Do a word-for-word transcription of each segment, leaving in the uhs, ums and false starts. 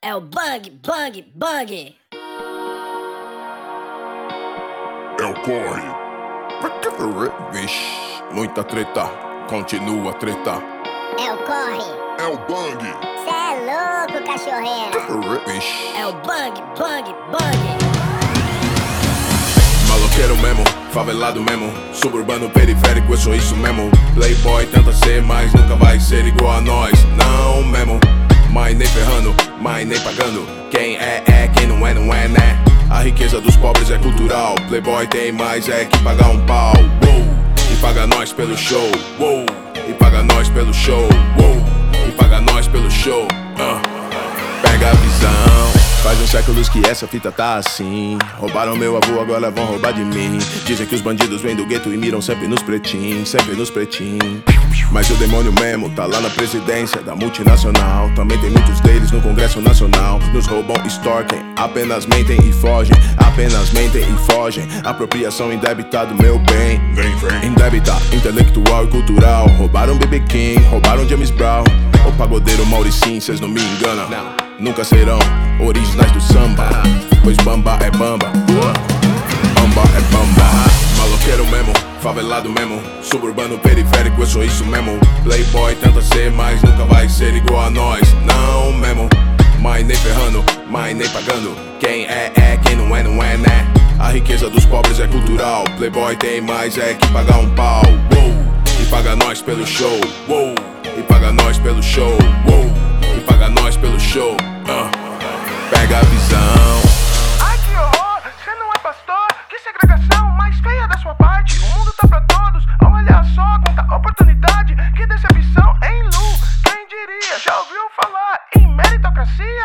É o bang, bang, bang. É o corre. Vixe, muita treta, continua a treta. É o corre. É o bang. Cê é louco, cachorreira. Vixe. É o bang, bang, bang. Maloqueiro mesmo, favelado mesmo, suburbano periférico, eu sou isso mesmo. Playboy tenta ser, mas nunca vai ser igual a nós. Não mesmo, mas nem ferrando, mas nem pagando. Quem é, é, quem não é, não é, né? A riqueza dos pobres é cultural. Playboy tem mais é que pagar um pau. Uou. E paga nós pelo show. Uou. E paga nós pelo show. Uou. E paga nós pelo show. uh. Pega a visão. Faz uns séculos que essa fita tá assim. Roubaram meu avô, agora vão roubar de mim. Dizem que os bandidos vêm do gueto e miram sempre nos pretinhos, sempre nos pretinhos. Mas o demônio mesmo tá lá na presidência da multinacional. Também tem muitos deles no Congresso Nacional. Nos roubam, extorquem, apenas mentem e fogem. Apenas mentem e fogem. Apropriação indébita do meu bem. Vem, vem. Indébita, intelectual e cultural. Roubaram B B King, roubaram James Brown. O pagodeiro Mauricinho, cês não me enganam. Nunca serão originais do samba, pois bamba é bamba, bamba é bamba. Maloqueiro mesmo, favelado mesmo, suburbano periférico, eu sou isso mesmo. Playboy tenta ser, mas nunca vai ser igual a nós. Não mesmo, mas nem ferrando, mas nem pagando. Quem é, é, quem não é, não é, né? A riqueza dos pobres é cultural. Playboy tem mais é que pagar um pau. Uou. E paga nós pelo show. Uou. E paga nós pelo show. Uou. E paga nós pelo show. uh. Pega a visão. Ai, que horror, cê não é pastor. Que segregação mais feia da sua parte. O mundo tá pra todos, olha só quanta oportunidade. Que decepção, hein, Lu? Quem diria, já ouviu falar em meritocracia?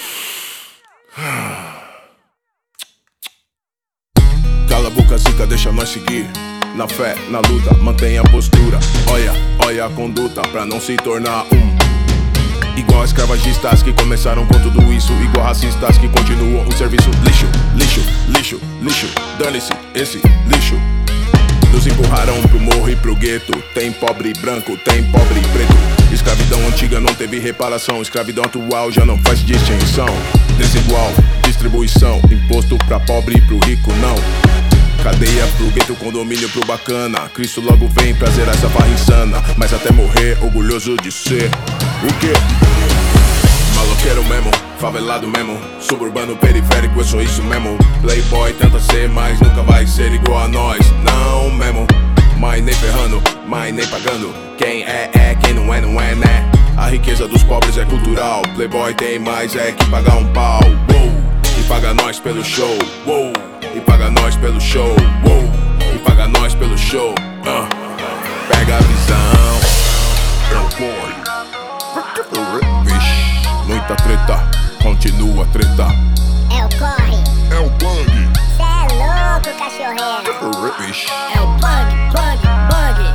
Cala a boca, zica, deixa nós seguir. Na fé, na luta, mantenha a postura. Olha, olha a conduta pra não se tornar um igual escravagistas que começaram com tudo isso. Igual racistas que continuam o serviço. Lixo, lixo, lixo, lixo. Dane-se, esse lixo. Nos empurraram pro morro e pro gueto. Tem pobre branco, tem pobre preto. Escravidão antiga não teve reparação. Escravidão atual já não faz distinção. Desigual, distribuição. Imposto pra pobre e pro rico não. Cadeia pro gueto, condomínio pro bacana. Cristo logo vem pra zerar essa farra insana. Mas até morrer, orgulhoso de ser o quê? Maloqueiro mesmo, favelado mesmo, suburbano periférico, eu sou isso mesmo. Playboy tenta ser, mas nunca vai ser igual a nós. Não mesmo, mas nem ferrando, mas nem pagando. Quem é, é, quem não é, não é, né? A riqueza dos pobres é cultural. Playboy tem mais é que pagar um pau. Uou. E paga nós pelo show. Uou. E paga nós pelo show. Uou. E paga nós pelo show. uh. Pega a visão. É o corre. Vixe, muita treta, continua a treta. É o corre. É o bang. Cê é louco, cachorreira. Vixe. É o bang, bang, bang.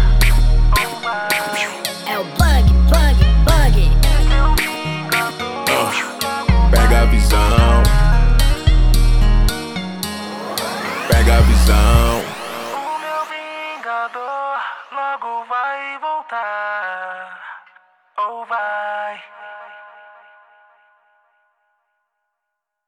É o bang, bang, bang. uh. Pega a visão. Pega a visão. O meu vingador logo vai voltar. Ou vai.